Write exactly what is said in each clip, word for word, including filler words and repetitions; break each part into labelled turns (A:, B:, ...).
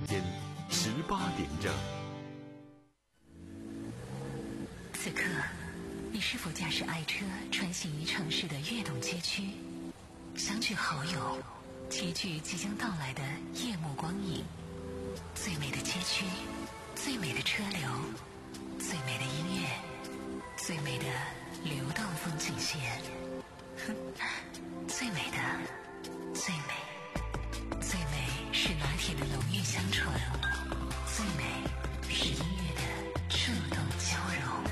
A: 间十八点整。
B: 此刻，你是否驾驶爱车穿行于城市的跃动街区，相聚好友，齐聚即将到来的夜幕光影？最美的街区，最美的车流，最美的音乐，最美的流动风景线。哼，最美的，最美，最美是拿铁的浓郁香醇，最美是音乐的触动交融。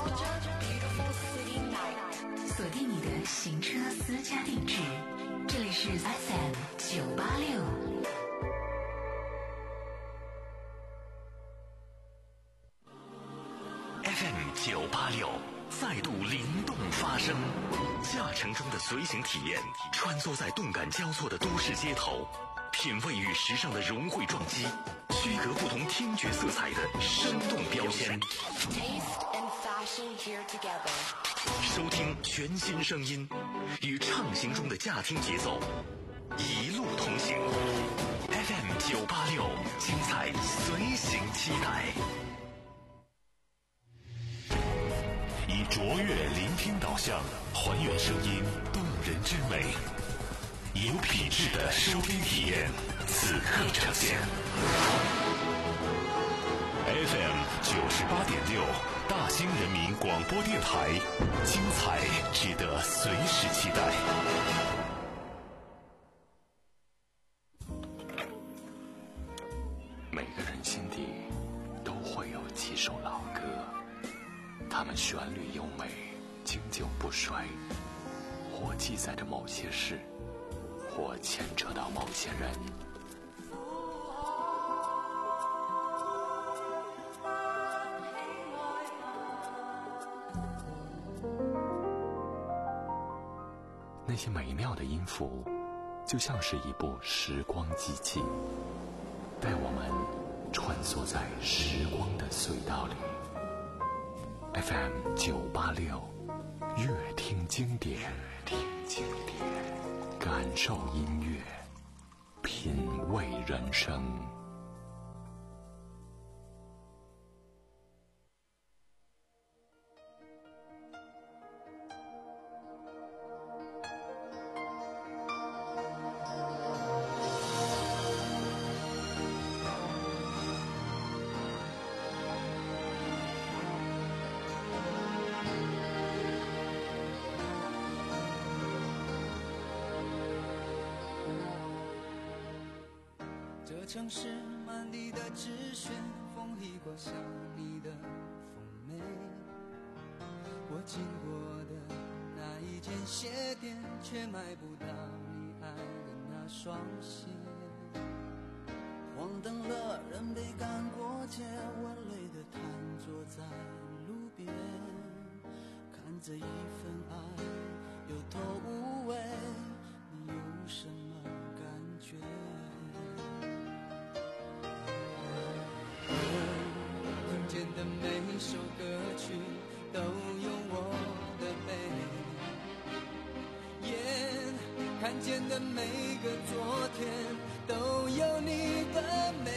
B: 锁定你的行车私家定制，这里是 F M 九八六。
C: F M 九八六再度灵动发声，驾乘中的随行体验，穿梭在动感交错的都市街头，品味与时尚的融汇撞击，区隔不同听觉色彩的生动标签。收听全新声音，与畅行中的驾听节奏一路同行。F M 九八六，精彩随行期待。以卓越聆听导向，还原声音动人之美，有品质的收听体验，此刻呈现。F M 九十八点六，大兴人民广播电台，精彩值得随时期待。每个人心底都会有几首老歌，它们旋律优美，经久不衰，或记载着某些事，或牵扯到某些人。那些美妙的音符，就像是一部时光机器，带我们穿梭在时光的隧道里。F M 九八六，乐听经典，乐听经典，感受音乐，品味人生。
D: 这城市满地的纸屑，风一刮像你的妩媚。我经过的那一间鞋店，却买不到你爱的那双鞋。黄灯了，人被赶过街，我累得瘫坐在路边，看这一份爱有头无尾，你有什么感觉？听见的每首歌曲都有我的美，眼看见的每个昨天都有你的美。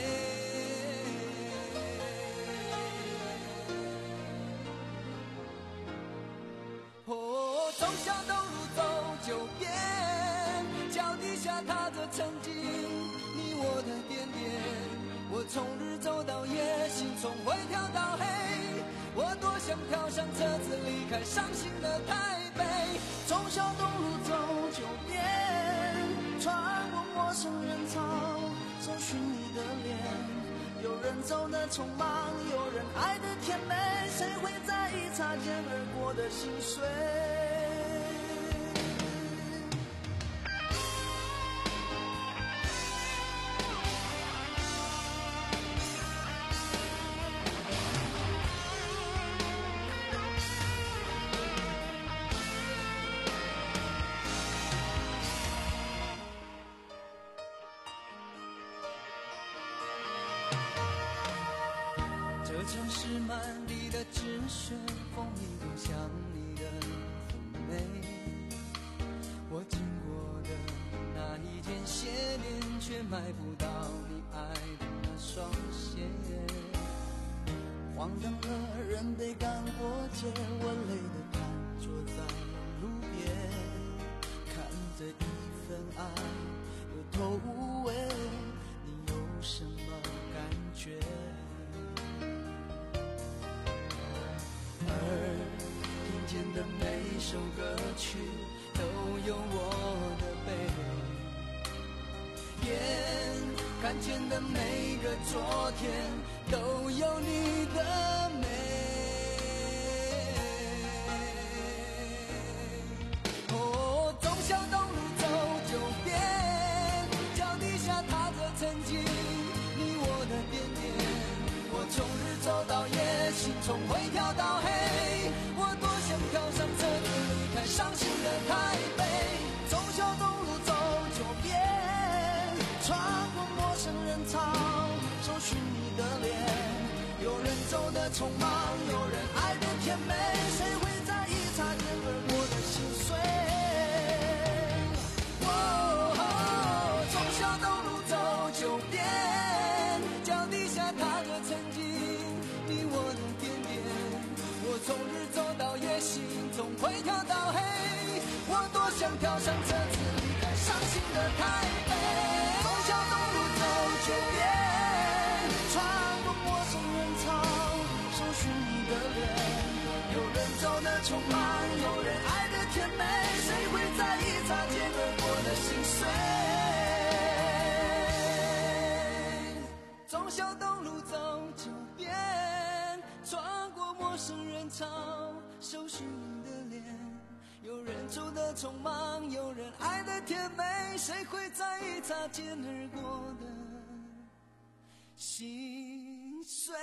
D: 哦，从小东路走九遍，脚底下踏着曾经你我的点点。我从日走到夜，心从灰跳到黑，我多想跳上车子离开伤心的台北。从小东路走九遍，穿过陌生人潮，找寻你的脸。有人走得匆忙，有人爱得甜美，谁会在意擦肩而过的心碎？这城市满地的纸屑，风一刮像你的妩媚。我经过的那一间鞋店，却买不到你爱的那双荒唐了，人得赶过街，我累得瘫坐在路边，看着一份爱有头无尾，你有什么感觉？而听见的每首歌曲都有我的背，眼看见的每个昨天都有你的美。哦，忠孝东路走九遍，脚底下踏着曾经你我的点点，我从日走到夜，心从灰跳到黑，我多想跳上车子离开伤心的台北。忠孝东路走九遍，穿过陌生人潮，搜寻你的脸，有人走得匆忙，有人爱得甜美，谁会在意擦肩而过的心碎？哦，忠孝东路走九遍，脚底下踏着曾经你我的点点，我从日走到夜，心从灰跳到黑，我多想跳上车子离开伤心的台北。忠孝东路走九遍，穿过陌生人潮，搜寻你的脸，有人走得匆忙，有人爱得甜美，谁会在意擦肩而过的心碎？忠孝东路走九遍，穿过陌生人潮，搜寻你的脸，有人走得匆忙，有人爱得甜美，谁会在意擦肩而过的心碎？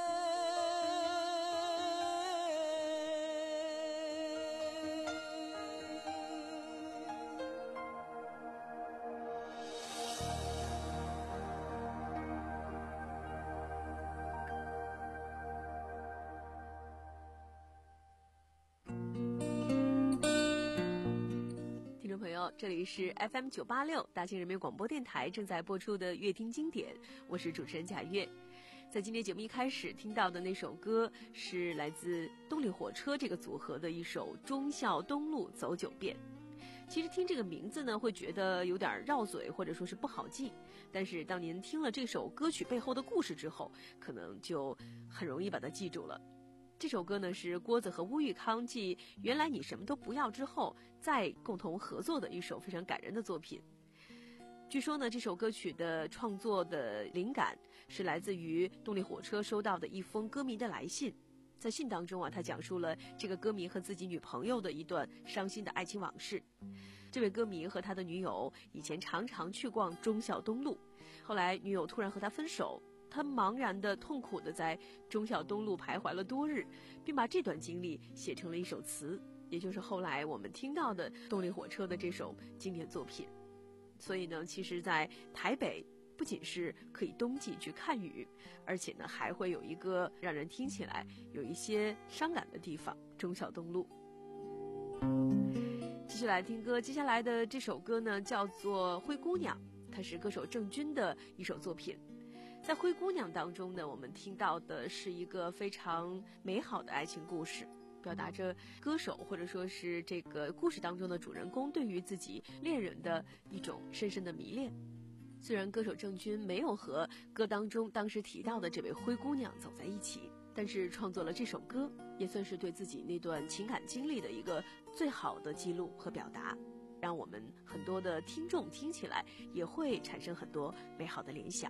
E: 听众朋友，这里是 F M 九八六大庆人民广播电台正在播出的乐听经典，我是主持人贾月。在今天节目一开始听到的那首歌是来自动力火车这个组合的一首《忠孝东路走九遍》。其实听这个名字呢，会觉得有点绕嘴，或者说是不好记，但是当您听了这首歌曲背后的故事之后，可能就很容易把它记住了。这首歌呢是郭子和乌玉康继《原来你什么都不要》之后再共同合作的一首非常感人的作品。据说呢，这首歌曲的创作的灵感是来自于动力火车收到的一封歌迷的来信。在信当中啊，他讲述了这个歌迷和自己女朋友的一段伤心的爱情往事。这位歌迷和他的女友以前常常去逛忠孝东路，后来女友突然和他分手，他茫然的痛苦的在忠孝东路徘徊了多日，并把这段经历写成了一首词，也就是后来我们听到的动力火车的这首经典作品。所以呢，其实在台北不仅是可以冬季去看雨，而且呢还会有一个让人听起来有一些伤感的地方，忠孝东路。继续来听歌，接下来的这首歌呢叫做《灰姑娘》，它是歌手郑钧的一首作品。在《灰姑娘》当中呢，我们听到的是一个非常美好的爱情故事，表达着歌手或者说是这个故事当中的主人公对于自己恋人的一种深深的迷恋。虽然歌手郑钧没有和歌当中当时提到的这位灰姑娘走在一起，但是创作了这首歌，也算是对自己那段情感经历的一个最好的记录和表达，让我们很多的听众听起来也会产生很多美好的联想。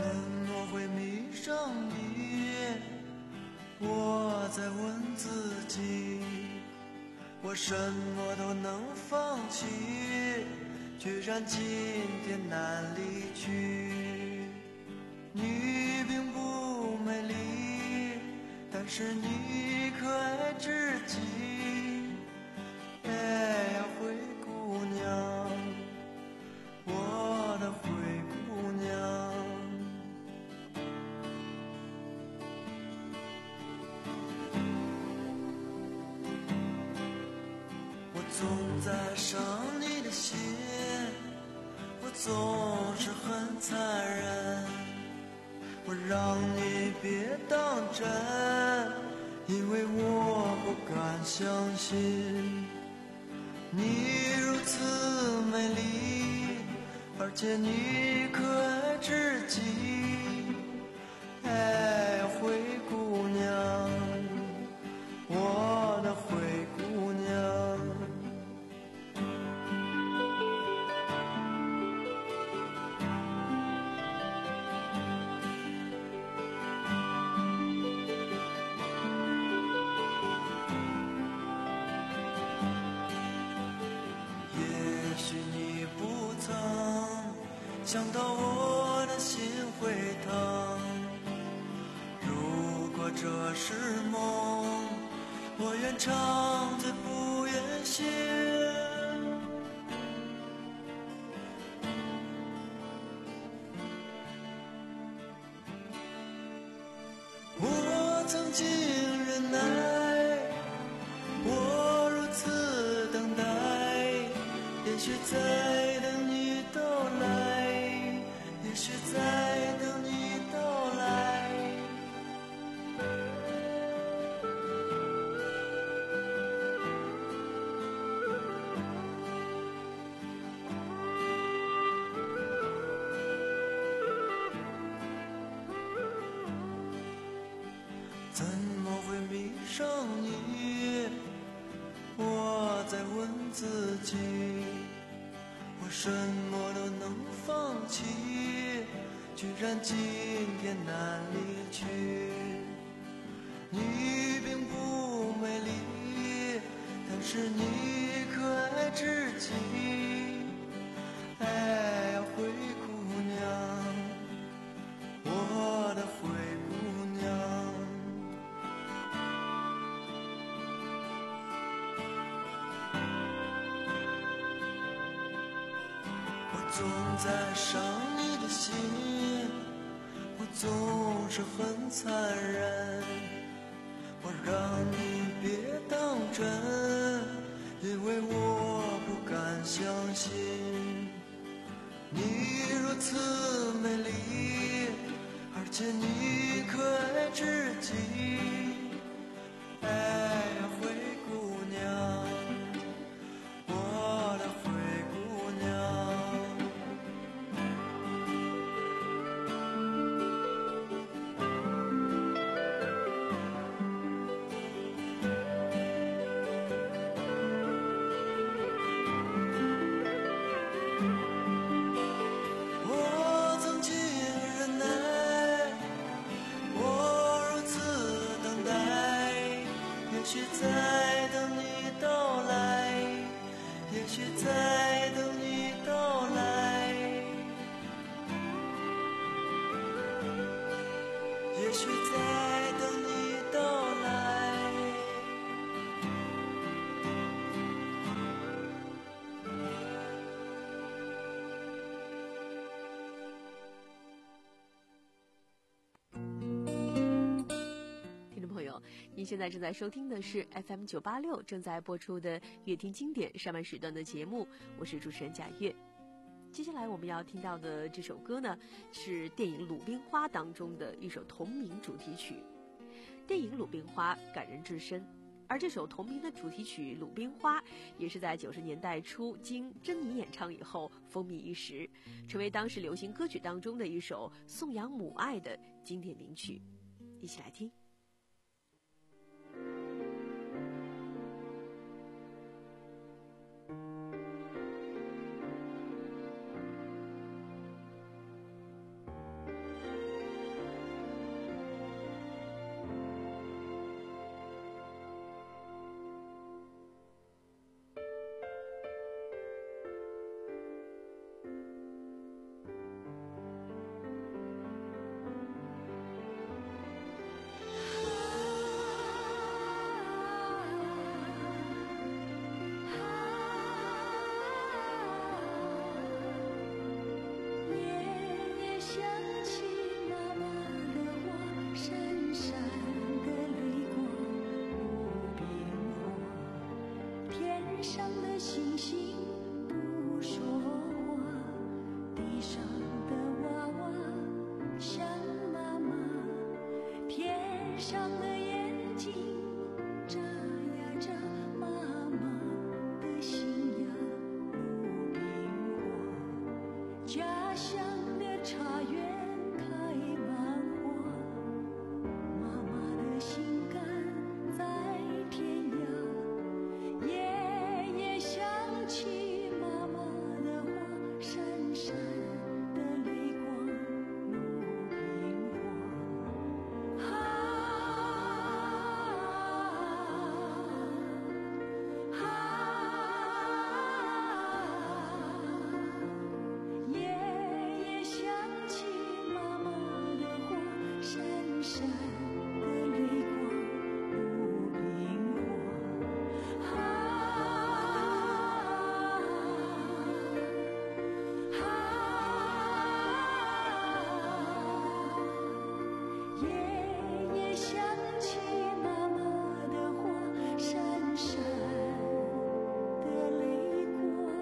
D: 怎么会迷上你？我在问自己，我什么都能放弃，居然今天难离去。你并不美丽，但是你可爱至极。哎呀，灰姑娘，我的灰姑娘。我总在伤你的心，我总是很残忍，我让你别当真，因为我不敢相信你如此美丽，而且你可爱至极。哎，灰姑娘，我的灰姑娘。也许你不曾想到我的心会疼，如果这是梦，我愿长醉不愿醒。我曾经忍耐，我如此等待，也许在等你到来，也许在等你到来。怎么会迷上你？我在问自己，我什么都能放弃，居然今天难离去。你并不美丽，但是你可爱至极。哎呀，灰姑娘，我的灰姑娘。我总在伤你的心，我总是很残忍，我让你别当真，因为我不敢相信你如此美丽，而且你可爱至极。哎呀，灰姑娘，我的灰姑娘。我曾经忍耐，我如此等待，也许在等你到来，也许在等你到来，也许在等你到来。
E: 听众朋友，您现在正在收听的是 F M 九八六正在播出的乐听经典上半时段的节目，我是主持人贾月。接下来我们要听到的这首歌呢，是电影《鲁冰花》当中的一首同名主题曲。电影《鲁冰花》感人至深，而这首同名的主题曲《鲁冰花》也是在九十年代初经珍妮演唱以后风靡一时，成为当时流行歌曲当中的一首颂扬母爱的经典名曲。一起来听。
F: 家乡的茶园开满花，妈妈的心肝在天涯，夜夜想起妈妈的话，闪闪的泪光如冰花。啊夜夜想起妈妈的话，闪闪的泪光如冰花。啊夜夜想起妈妈的话，闪闪的泪光。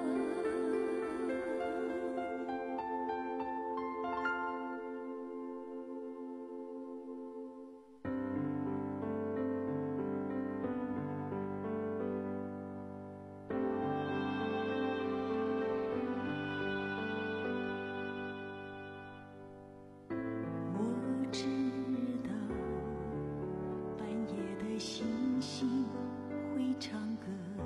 F: 我知道半夜的星星会唱歌，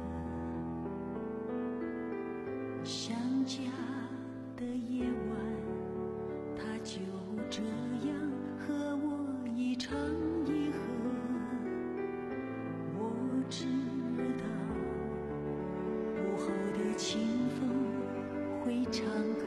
F: 想家的夜晚，它就这样和我一唱一和。我知道午后的清风会唱歌，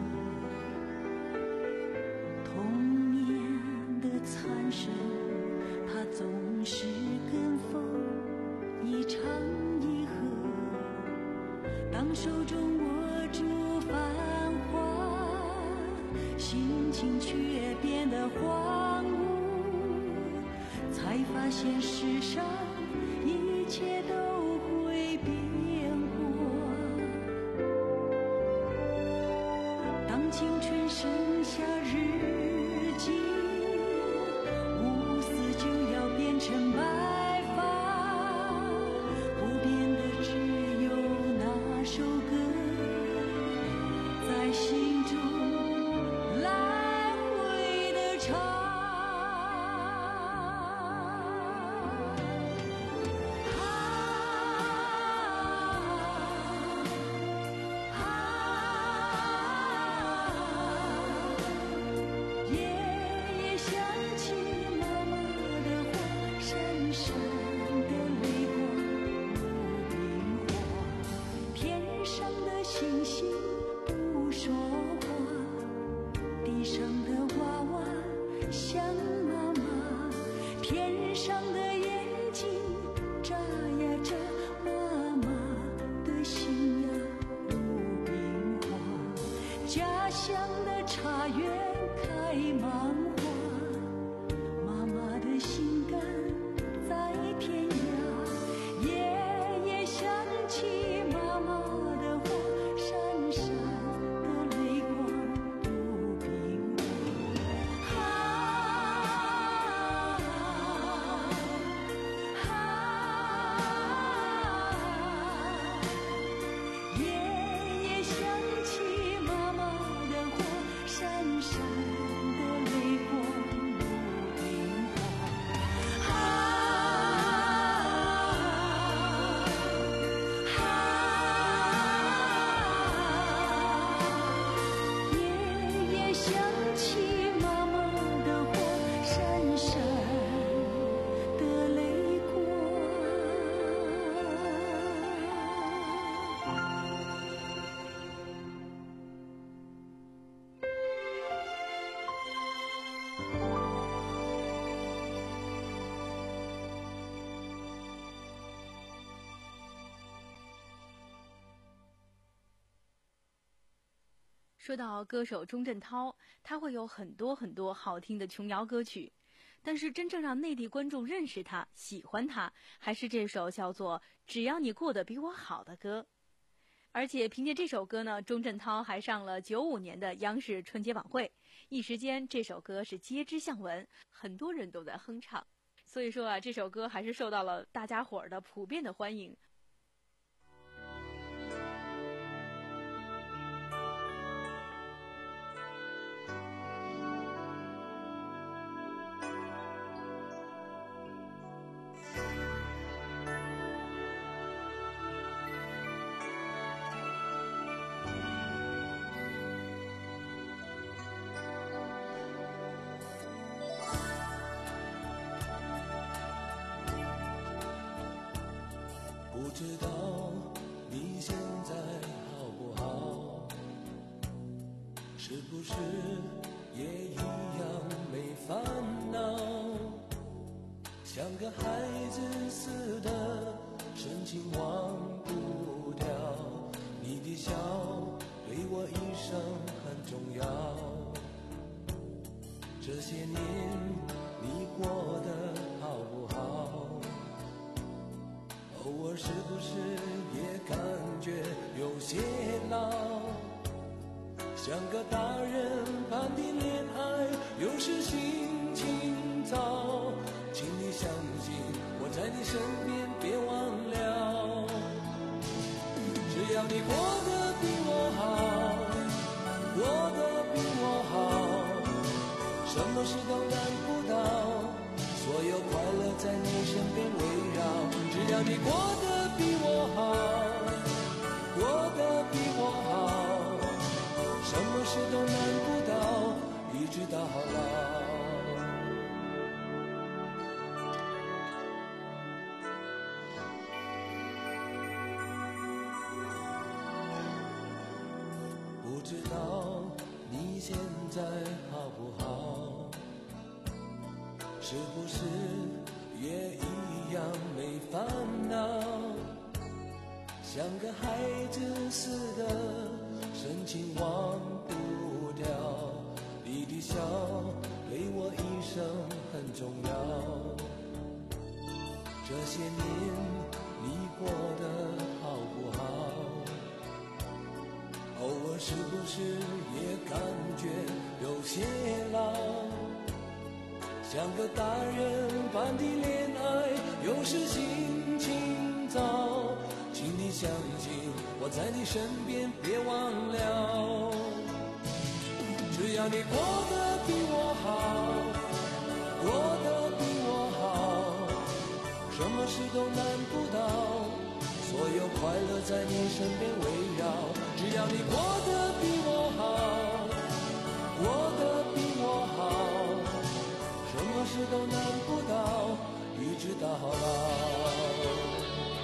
F: 童年的残声，它总是跟风一唱一和。当手中握住繁华，心情却变得荒芜，才发现世上一切都会变过。当青春剩下日记，乌丝就要变成白发，不变的只有那首歌，在心中来回的唱。夜夜想起妈妈的话，闪闪的泪光如冰花。天上的星星不说话，地上的娃娃想妈妈，天上的眼睛眨呀眨，妈妈的心呀如冰花。家乡的茶园开满花，妈妈的心肝在天涯，夜夜想起妈妈的话，闪闪的泪光如冰花。啊啊夜夜想起妈妈的话，闪闪的泪光如冰花。啊啊夜夜想起妈妈的话，闪闪的泪光。
E: 说到歌手钟镇涛，他会有很多很多好听的琼瑶歌曲，但是真正让内地观众认识他、喜欢他，还是这首叫做《只要你过得比我好》的歌。而且凭借这首歌呢，钟镇涛还上了九五年的央视春节晚会，一时间这首歌是街知巷闻，很多人都在哼唱。所以说啊，这首歌还是受到了大家伙儿的普遍的欢迎。
D: 知道你现在好不好，是不是也一样没烦恼，像个孩子似的深情忘不掉，你的笑对我一生很重要，这些年你过得好不好，偶尔是不是也感觉有些老，像个大人般的恋爱有时心情糟，请你相信我在你身边别忘了，只要你过得比我好，过得比我好，什么事都难不倒，所有快乐在你身边围绕，只要你过得比我好，过得比我好，什么事都难不倒，一直到老。不知道你现在好不好，是不是也一样没烦恼，像个孩子似的深情忘不掉，你的笑对我一生很重要，这些年你过得好不好，偶尔是不是也感觉有些老，像个大人般的恋爱有时心情糟，请你相信我在你身边别忘了，只要你过得比我好，过得比我好，什么事都难不倒，所有快乐在你身边围绕，只要你过得比我好，过得比我好，什么事都难不倒，一直到老。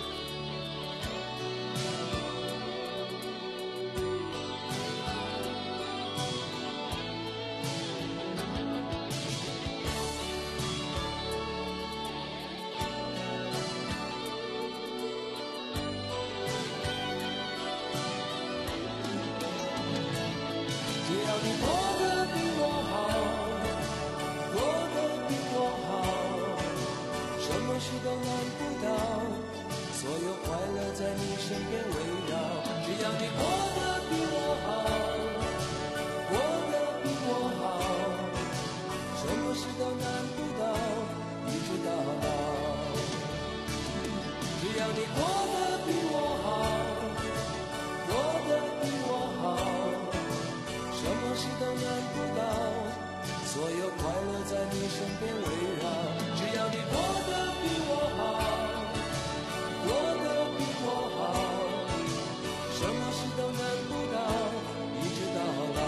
D: 只要你过得比我好，过得比我好，什么事都难不倒，所有快乐在你身边围绕，只要你过得比我好，过得比我好，什么事都难不倒，一直到老，只要你过得比我好，过得比我好，什么事都难不倒，所有快乐在你身边围绕，只要你过得比我好，过得比我好，什么事都难不倒，一直到老。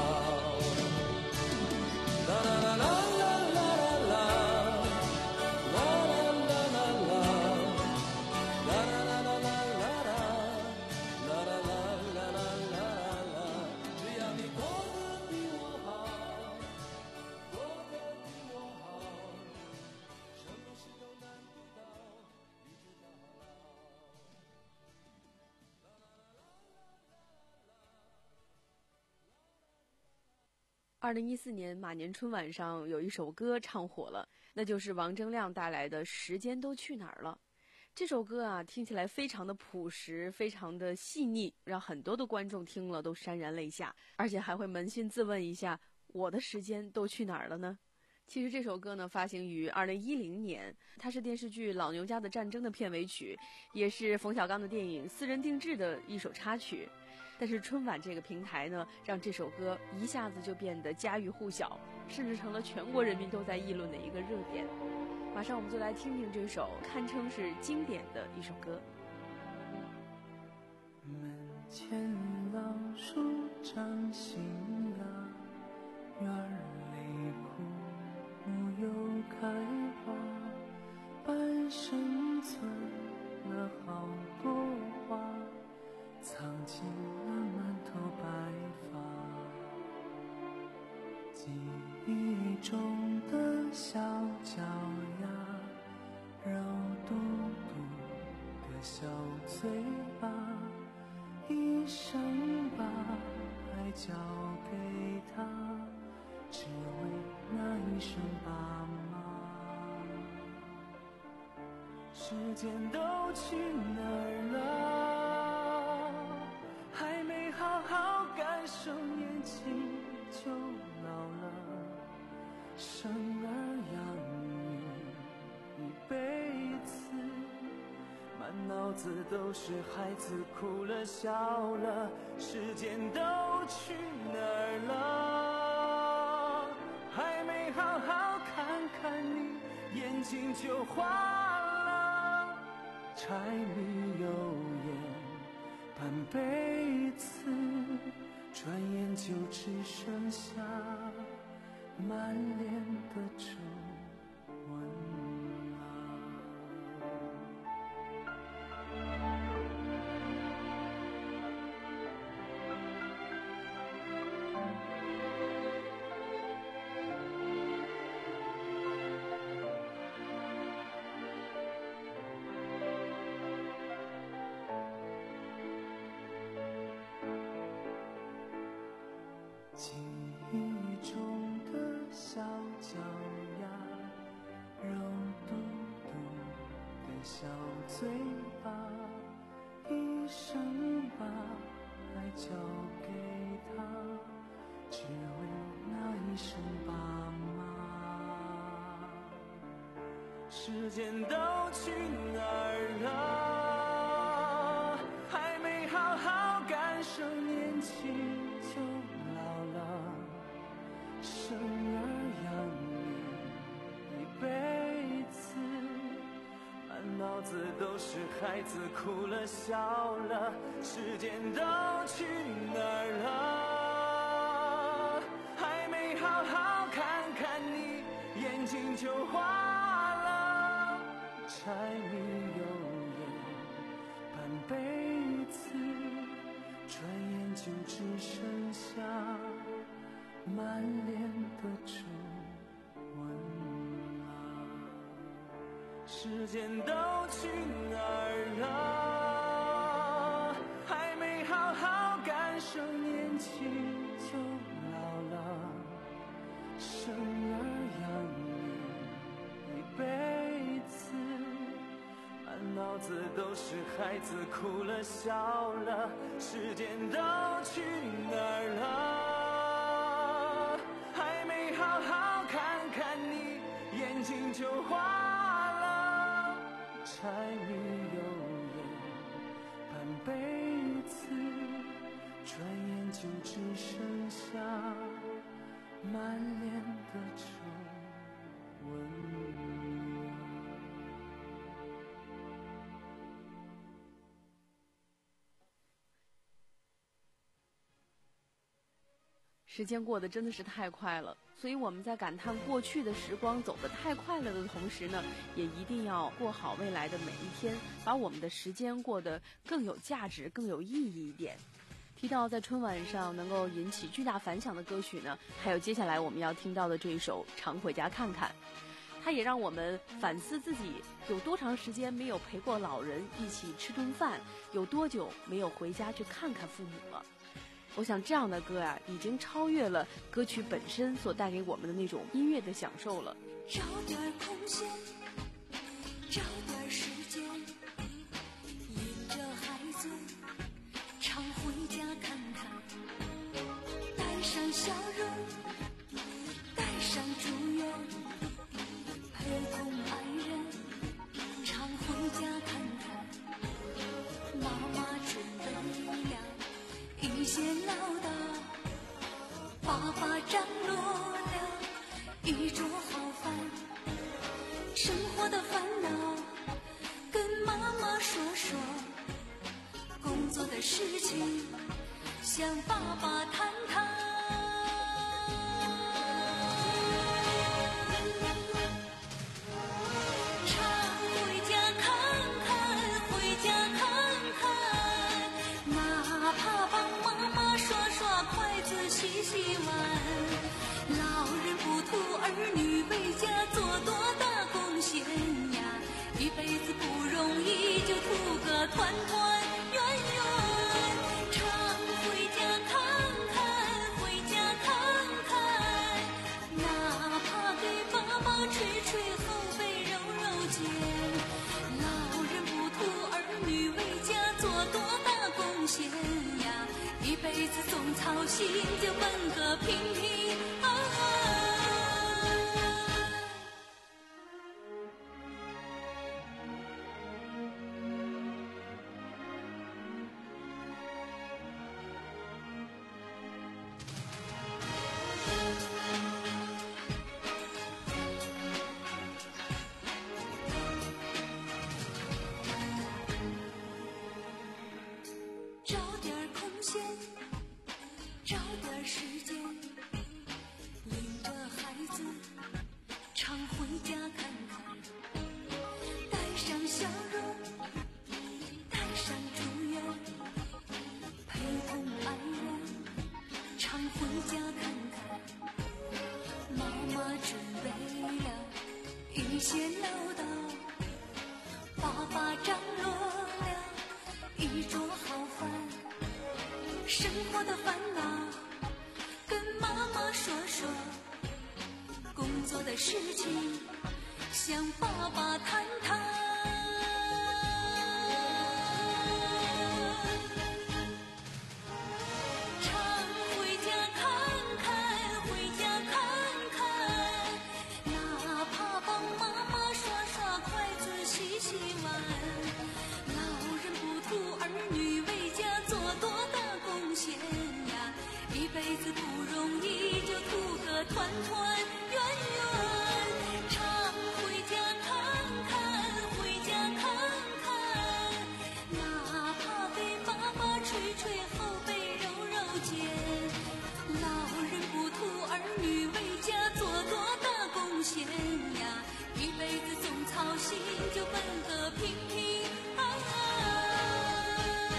D: 啦啦啦啦啦啦啦，啦啦啦啦啦，啦啦啦啦啦啦，啦啦啦啦啦啦啦，只要你过得比我好，过得比我好，什么事都难不倒，一直到老。
E: 二零一四年马年春晚上有一首歌唱火了，那就是王铮亮带来的《时间都去哪儿了》。这首歌啊，听起来非常的朴实，非常的细腻，让很多的观众听了都潸然泪下，而且还会扪心自问一下，我的时间都去哪儿了呢？其实这首歌呢，发行于二零一零年，它是电视剧《老牛家的战争》的片尾曲，也是冯小刚的电影《私人定制》的一首插曲。但是春晚这个平台呢，让这首歌一下子就变得家喻户晓，甚至成了全国人民都在议论的一个热点。马上我们就来听听这首堪称是经典的一首歌。
G: 门前老树长新芽，院儿里枯木又开花，半生存了好多声爸妈。时间都去哪儿了？还没好好感受年轻就老了，生儿养女一辈子，满脑子都是孩子哭了笑了，时间都去哪儿了？还没好好看看你，眼睛就花了，柴米油盐半辈子，转眼就只剩下满脸的皱纹啊。记忆中的小脚丫，肉嘟嘟的小嘴巴，一生把爱交给他，只为那一声爸妈。时间都去哪儿了？还没好好感受年轻就老了，生儿养女一辈子，满脑子都是孩子哭了笑了，时间都去哪儿了？还没好好看看你，眼睛就花了，柴米油盐半辈子，转眼就只剩下满脸的皱纹啊。时间都去哪儿了？还没好好感受年轻就老了，生儿养女一辈子，满脑子都是孩子哭了笑了，时间都去哪儿了？还没好好看看你，眼睛就花了，柴米油盐半辈子，转眼就只剩下满脸的皱纹。
E: 时间过得真的是太快了，所以我们在感叹过去的时光走得太快了的同时呢，也一定要过好未来的每一天，把我们的时间过得更有价值、更有意义一点。提到在春晚上能够引起巨大反响的歌曲呢，还有接下来我们要听到的这一首《常回家看看》，它也让我们反思自己有多长时间没有陪过老人一起吃顿饭，有多久没有回家去看看父母了。我想这样的歌啊，已经超越了歌曲本身所带给我们的那种音乐的享受了。
F: 找点空闲，找点时间，引着孩子常回家看看，带上笑容，带上祝愿，陪同爱人常回家看看。妈妈准备了一些唠叨，爸爸张罗了一桌好饭，生活的烦恼跟妈妈说说，工作的事情向爸爸谈谈。常回家看看，回家看看，哪怕帮妈妈刷刷筷子、洗洗碗。老人不图儿女为家做多大贡献呀，一辈子不容易，就图个团团圆圆。常回家看看，回家看看，哪怕给找点空闲，找点时间，领着孩子常回家看看，带上笑容，带上祝愿，陪同爱人常回家看看。妈妈准备了一些唠叨，爸爸张罗了一桌好饭，生活的烦恼跟妈妈说说，工作的事情向爸爸谈谈。常回家看看，回家看看，哪怕帮妈妈刷刷筷子洗洗碗，老人不图儿女为家做多大贡献呀，一辈子不容易，就图个团团圆圆。常回家看看，回家看看，哪怕给妈妈捶捶后背揉揉肩，老人不图儿女为家做多大贡献呀，一辈子总操心，就奔个平平安安。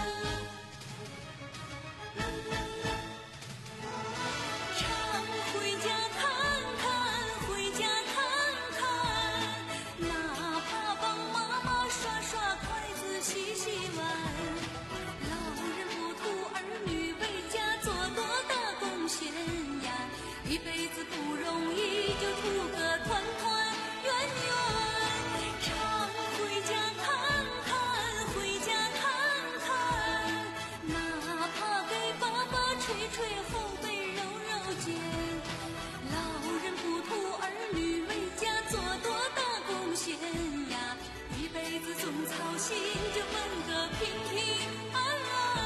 F: 常回家看看，回家看看，哪怕帮妈妈刷刷筷子洗洗碗，老人不图儿女为家做多大贡献呀，一辈子不容易，就图个团团圆圆。常回家看看，回家看看，哪怕给爸爸捶捶后背揉揉肩，老人不图儿女为家做多大贡献呀，一辈子总操心，就奔个平平安安。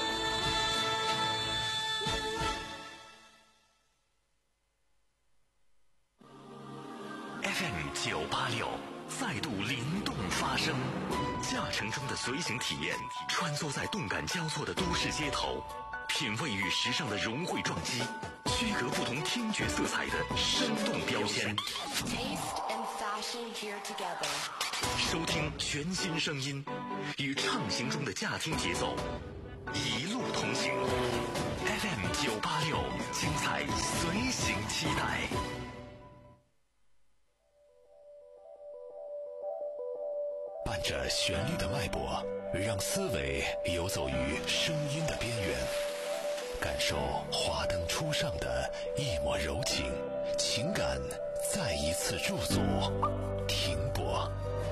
A: F M 九八六再度灵动发声，驾乘中的随行体验，穿梭在动感交错的都市街头，品味与时尚的融汇撞击，区隔不同听觉色彩的生动标签。
H: Taste and fashion here together.
A: 收听全新声音，与畅行中的驾听节奏，一路同行。F M 九八六，精彩随行期待。
C: 伴着旋律的脉搏，让思维游走于声音的边缘，感受华灯初上的一抹柔情，情感再一次驻足停泊。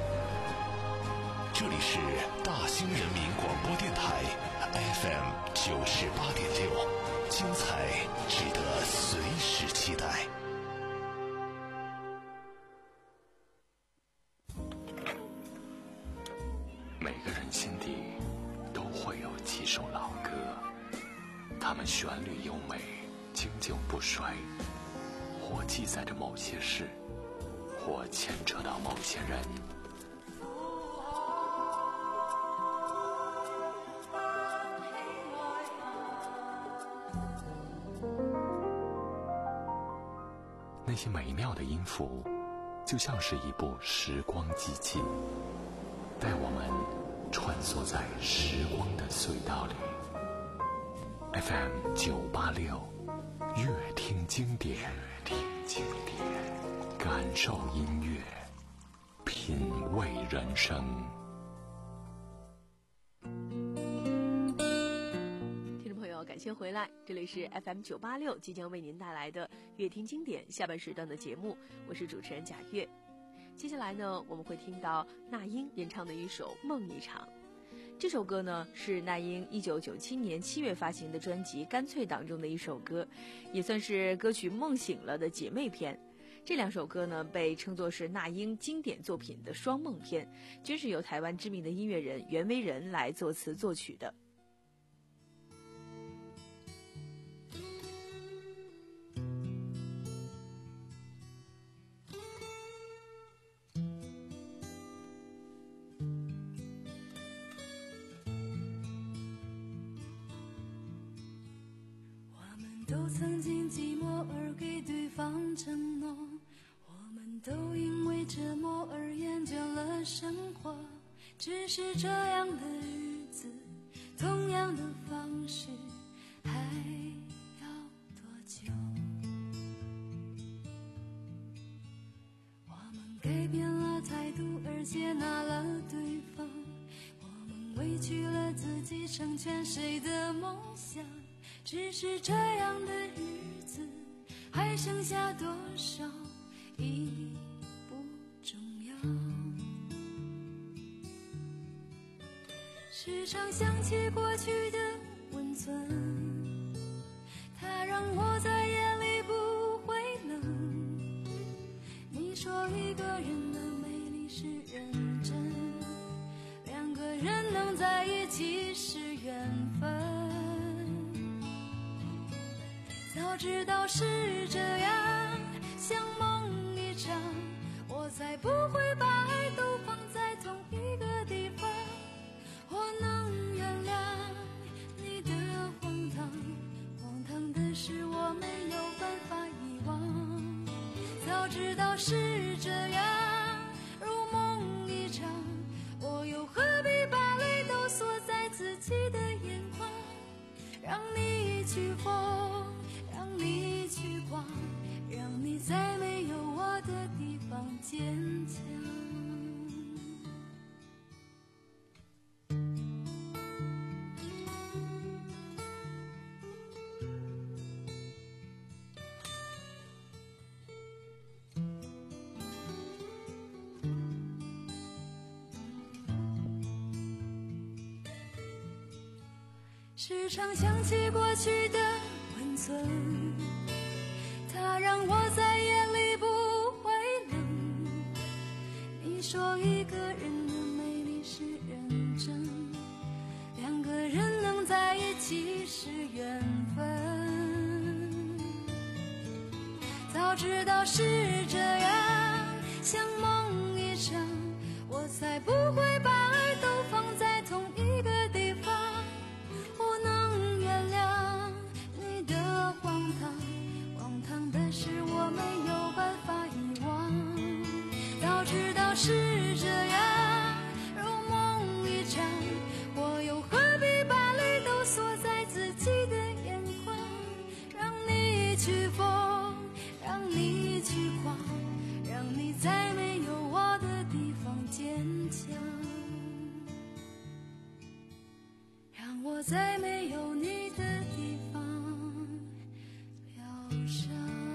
C: 这里是大兴人民广播电台 F M 九十八点六，精彩值得随时期待。 每个人心底都会有几首老歌，它们旋律优美，经久不衰，或记载着某些事，或牵扯到某些人。那些美妙的音符，就像是一部时光机器，带我们穿梭在时光的隧道里。F M 九八六，乐听经典，乐听经典，感受音乐，品味人生。
E: 感谢回来，这里是 F M 九八六即将为您带来的乐听经典下半时段的节目，我是主持人贾月。接下来呢，我们会听到那英演唱的一首《梦一场》。这首歌呢是那英一九九七年七月发行的专辑《干脆》当中的一首歌，也算是歌曲《梦醒了》的姐妹篇。这两首歌呢被称作是那英经典作品的双梦篇，均是由台湾知名的音乐人袁惟仁来作词作曲的。
F: 曾经寂寞而给对方承诺，我们都因为折磨而厌倦了生活。只是这样的日子，同样的方式，还要多久？我们改变了态度而接纳了对方，我们委屈了自己成全谁的梦想。只是这样的日子，还剩下多少已不重要。时常想起过去的温存，它让我在夜里不会冷。你说一个人的美丽是认真，两个人能在一起是缘分。早知道是这样，像梦一场，我才不会把爱都放在同一个地方。我能原谅你的荒唐，荒唐的是我没有办法遗忘。早知道是这样，如梦一场，我又何必把泪都锁在自己的眼眶。让你去疯，让你去狂，让你在没有我的地方坚强。时常想起过去的温存，它让我在夜里不会冷。你说一个人的美丽是认真，两个人能在一起是缘分。早知道是这样，像梦一场，我才不会把爱都放在同一个地方。我能原谅你的荒唐，荒唐的是我没有办法遗忘。早知道是这样，如梦一场，我又何必把泪都锁在自己的眼眶。让你去疯，让你去狂，让你在没有我的地方坚强，让我在没有你的地方疗伤。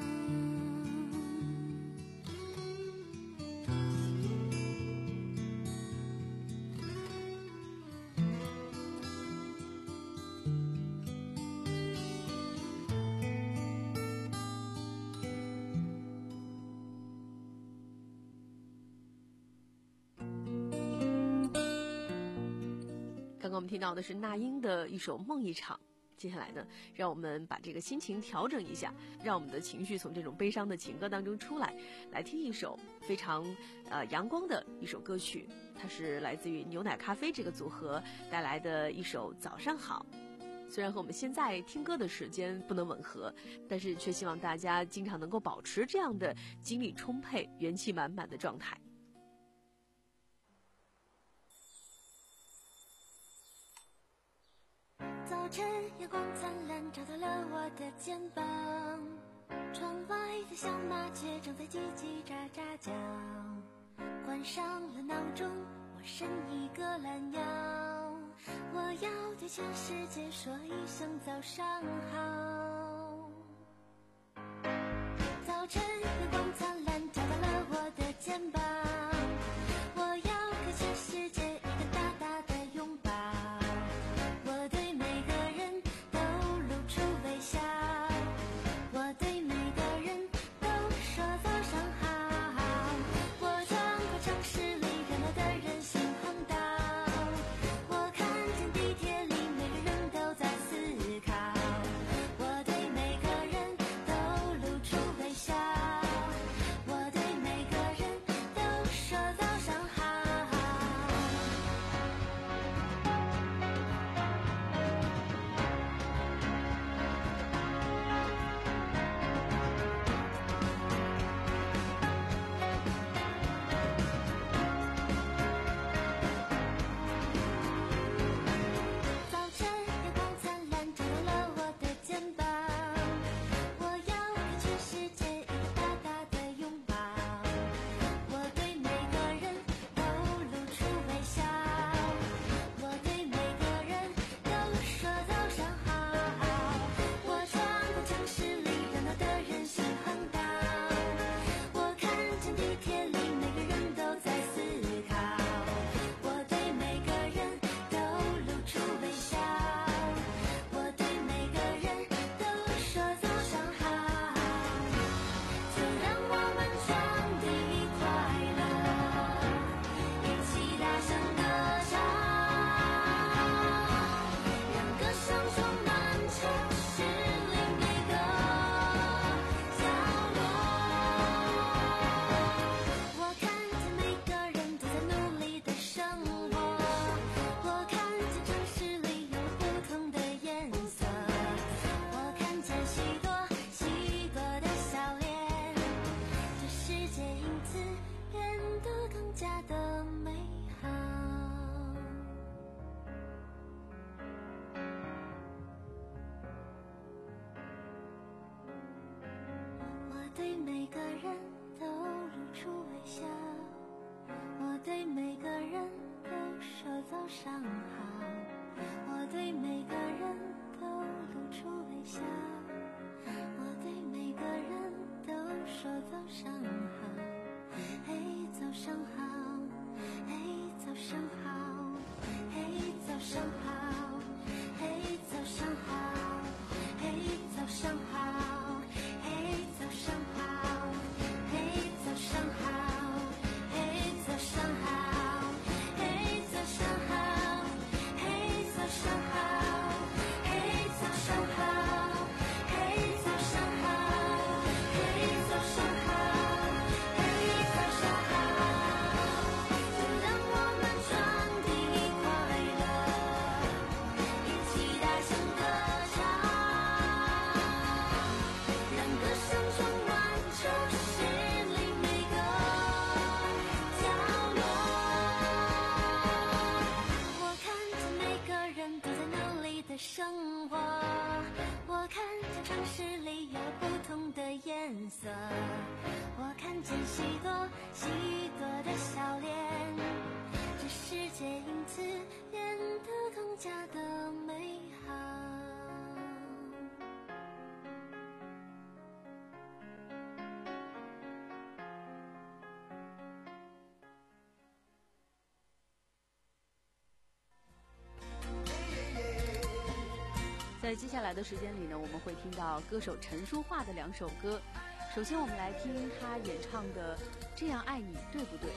E: 刚刚我们听到的是那英的一首《梦一场》，接下来呢，让我们把这个心情调整一下，让我们的情绪从这种悲伤的情歌当中出来，来听一首非常呃阳光的一首歌曲，它是来自于牛奶咖啡这个组合带来的一首《早上好》。虽然和我们现在听歌的时间不能吻合，但是却希望大家经常能够保持这样的精力充沛、元气满满的状态。
I: 早晨阳光灿烂，照到了我的肩膀，窗外的小麻雀正在叽叽喳喳叫，关上了闹钟，我伸一个懒腰，我要对全世界说一声早上好。早晨阳光灿烂，照到了我的肩膀，我要给全世界一个大大的拥抱，我对每个人都露出微笑，我对每个人都说早上好。我穿过城市里热闹的人行横道，我看见地铁里每个人都在思考，我对每个人都露出微笑。 因此变得更加的美好。我对每个人都露出微笑，我对每个人都说早上好，我对每个人都露出微笑，我对每个人都说早上好，嘿，早上好，嘿，早上好，嘿，早上好，嘿，早上好，嘿，早上好，嘿，早上好，嘿，早上好，嘿，早上好，嘿，早上好，嘿，早上好，嘿，早上好，嘿，早上好，嘿，早上好，嘿，早上好，就让我们传递快乐，一起大声歌唱，让歌声充满城市里每个角落。我看见每个人都在努力的生活，我看见城市里有不同的颜色，我看见许多许多的笑脸，这世界因此变得更加的美好。
E: 在接下来的时间里呢，我们会听到歌手陈淑桦的两首歌。首先，我们来听她演唱的《这样爱你对不对》。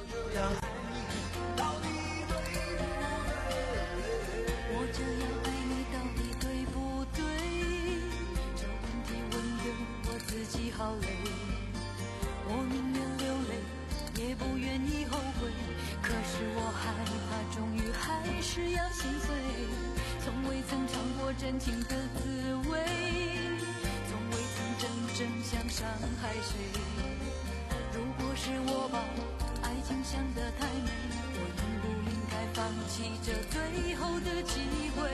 F: 我这样爱你到底对不对？这问题问得我自己好累，我宁愿流泪，也不愿意后悔。可是我害怕，终于还是要心碎。从未曾尝过真情的滋味，从未曾真正想伤害谁。如果是我把爱情想得太美，我应不应该放弃这最后的机会？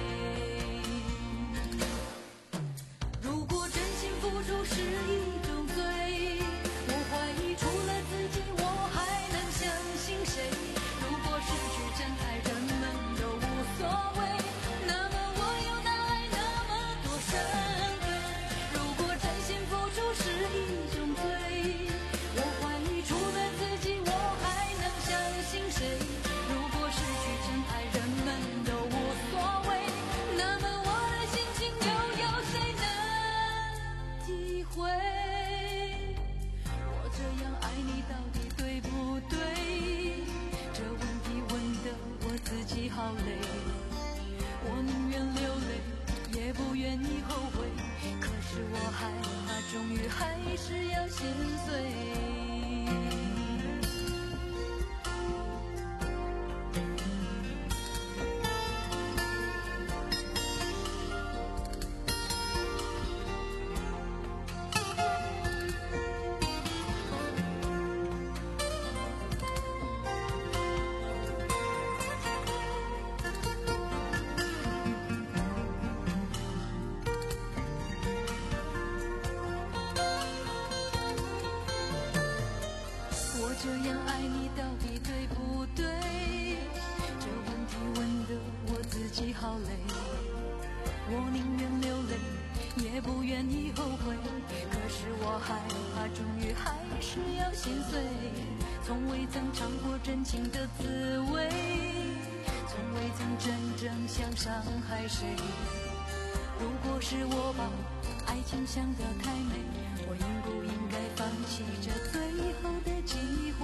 F: 如果真心付出是一种罪，我怀疑除了自己我还能相信谁？如果失去真爱人们都无所谓，那么我又哪来那么多伤悲？如果真心付出是一种罪，我怀疑除了自己我还能相信谁？如果失去真爱人们都无所谓，那么我的心情又有谁能体会？我这样爱你到底对不对？这问题问得我自己好累，我宁愿流泪，也不愿意后悔。可是我害怕，终于还是要心碎。我这样爱你到底对不对？这问题问得我自己好累，我宁愿流泪，也不愿意后悔。可是我害怕，终于还是要心碎。从未曾尝过真情的滋味，从未曾真正想伤害谁。如果是我把爱情想得太美，我应不应该放弃这最后的机会？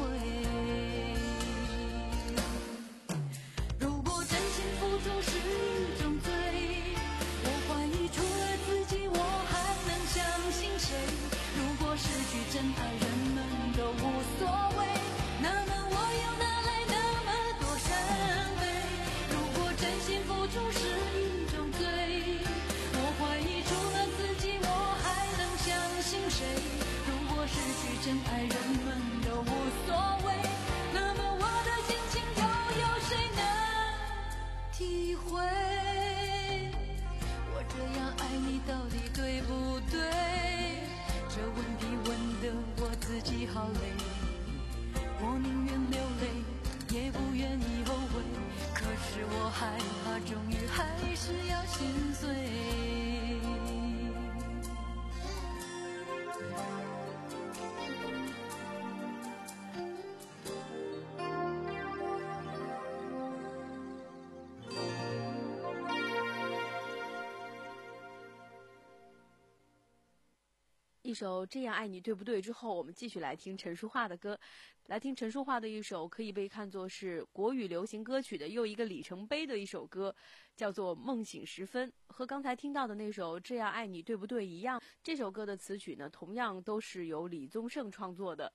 F: 如果真心付出是一种罪，我怀疑除了自己我还能相信谁？如果失去真爱人们都无所谓，那么我又哪来那么多伤悲？如果真心付出是一种罪，我怀疑除了自己我还能相信谁？如果失去真爱
E: 首《这样爱你对不对》之后，我们继续来听陈淑桦的歌，来听陈淑桦的一首可以被看作是国语流行歌曲的又一个里程碑的一首歌，叫做《梦醒时分》。和刚才听到的那首《这样爱你对不对》一样，这首歌的词曲呢，同样都是由李宗盛创作的。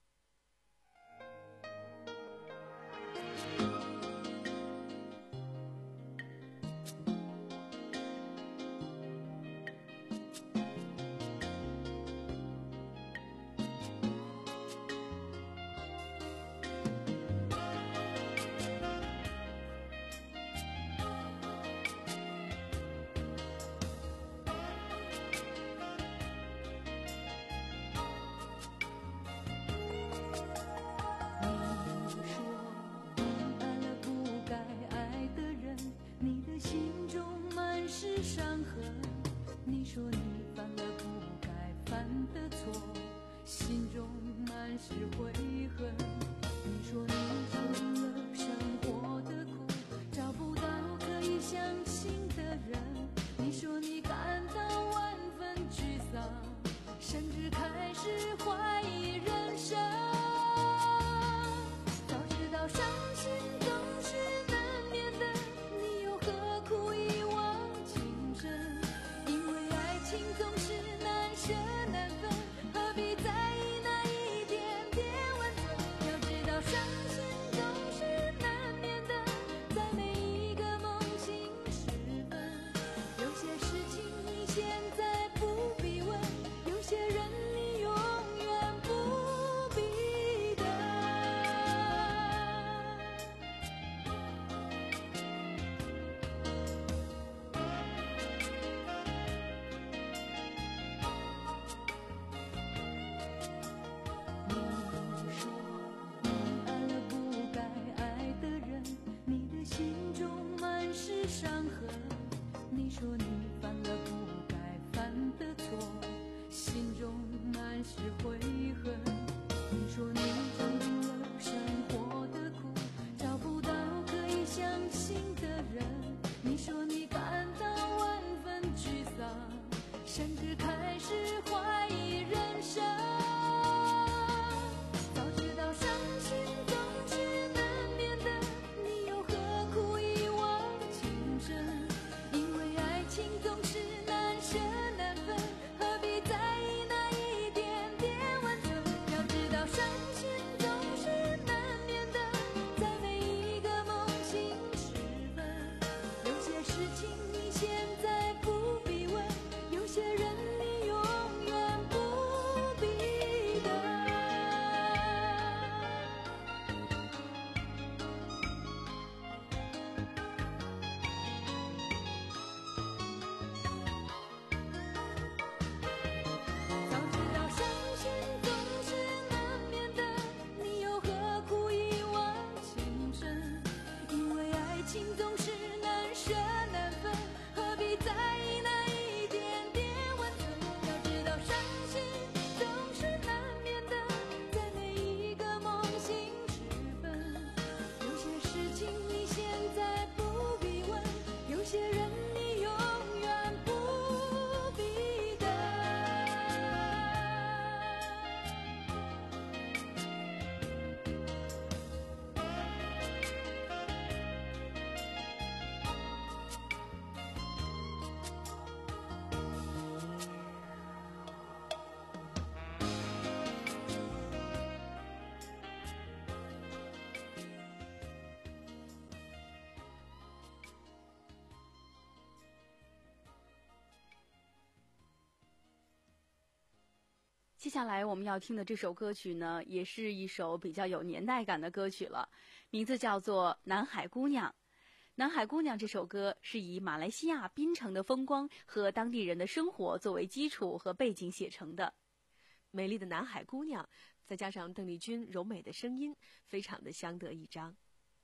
E: 接下来我们要听的这首歌曲呢，也是一首比较有年代感的歌曲了，名字叫做《南海姑娘》。《南海姑娘》这首歌是以马来西亚槟城的风光和当地人的生活作为基础和背景写成的。美丽的南海姑娘，再加上邓丽君柔美的声音，非常的相得益彰。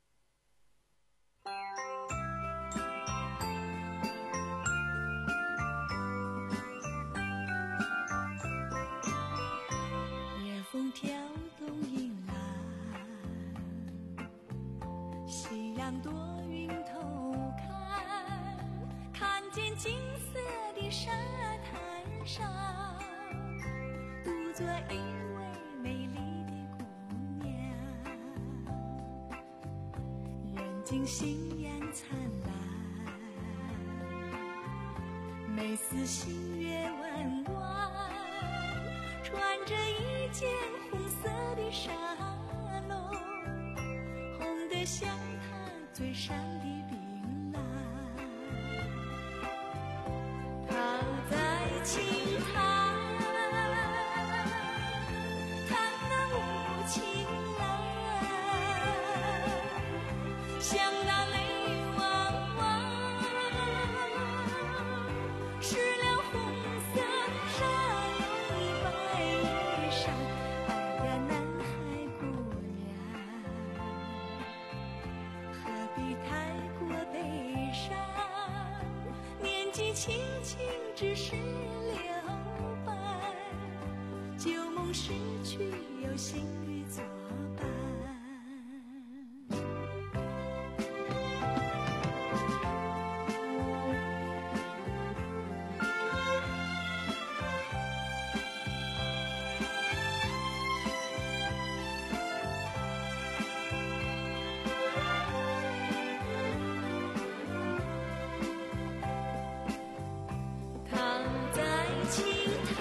F: 风挑动银兰，夕阳躲云偷看，看见金色的沙滩上， 做一位美丽的姑娘，眼睛星眼灿烂，眉似新月弯弯，穿着一件红色的纱笼，红得像她嘴上的槟榔。躺在青滩，看那雾晴蓝，像那泪汪汪，湿了红色纱笼白衣裳。哎呀，南海姑娘，何必太过悲伤？年纪轻轻只是留白，旧梦逝去有新侣作伴。躺在青滩，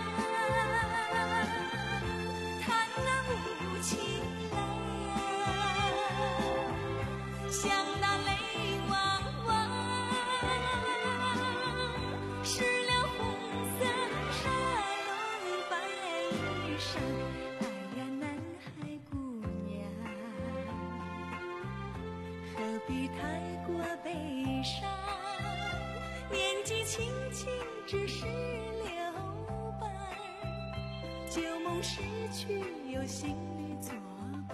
F: 看那雾晴蓝，像那泪汪汪，湿了红色纱笼白衣裳。哎呀，南海姑娘，何必太过悲伤？年纪轻轻只是留白，旧梦逝去有新侣作伴。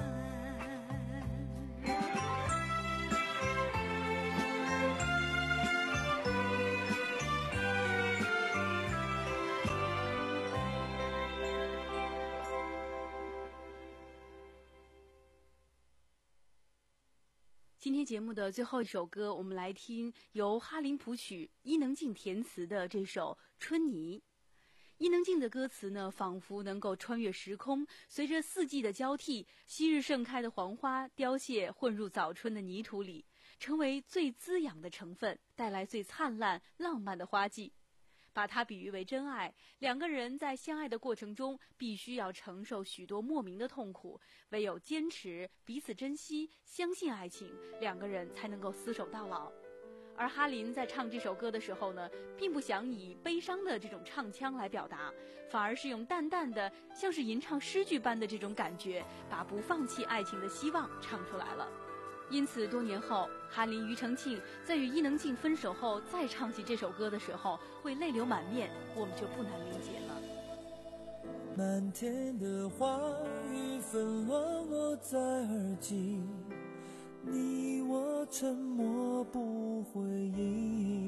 E: 今天节目的最后一首歌，我们来听由哈林谱曲、伊能静填词的这首《春泥》。伊能静的歌词呢，仿佛能够穿越时空，随着四季的交替，昔日盛开的黄花凋谢，混入早春的泥土里，成为最滋养的成分，带来最灿烂浪漫的花季。把它比喻为真爱，两个人在相爱的过程中，必须要承受许多莫名的痛苦，唯有坚持、彼此珍惜、相信爱情，两个人才能够厮守到老。而哈林在唱这首歌的时候呢，并不想以悲伤的这种唱腔来表达，反而是用淡淡的，像是吟唱诗句般的这种感觉，把不放弃爱情的希望唱出来了。因此多年后，哈林、庾澄庆在与伊能静分手后再唱起这首歌的时候，会泪流满面，我们就不难理解了。
D: 漫天的花雨纷乱落在耳际，你我沉默不回应，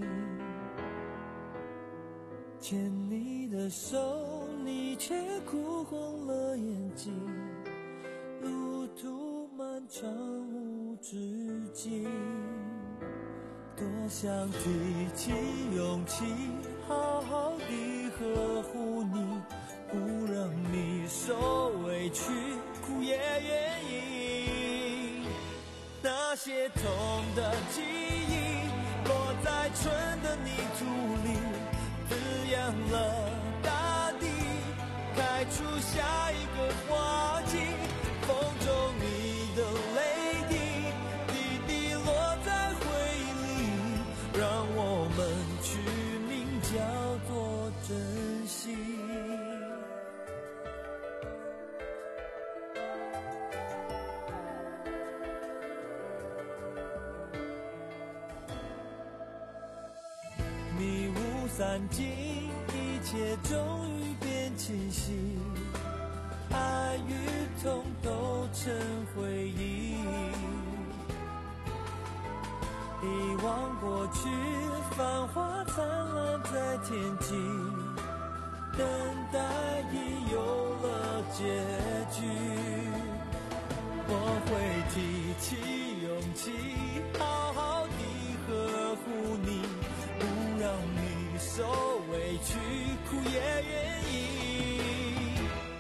D: 牵你的手，你却哭红了眼睛，路途漫长无止境，多想提起勇气，好好地呵护你，不让你受委屈，哭也愿意。那些痛的记忆落在春的泥土里，滋养了大地，开出下一个花季。风中你的泪滴，滴滴落在回忆里，让我们取名叫做珍惜。迷雾散尽，一切终于变清晰，爱与痛都成回忆，遗忘过去，繁华灿烂在天际，等待已有了结局。我会提起勇气，好好地呵护你，不让你受委屈，哭也愿意。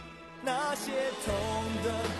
D: 切痛的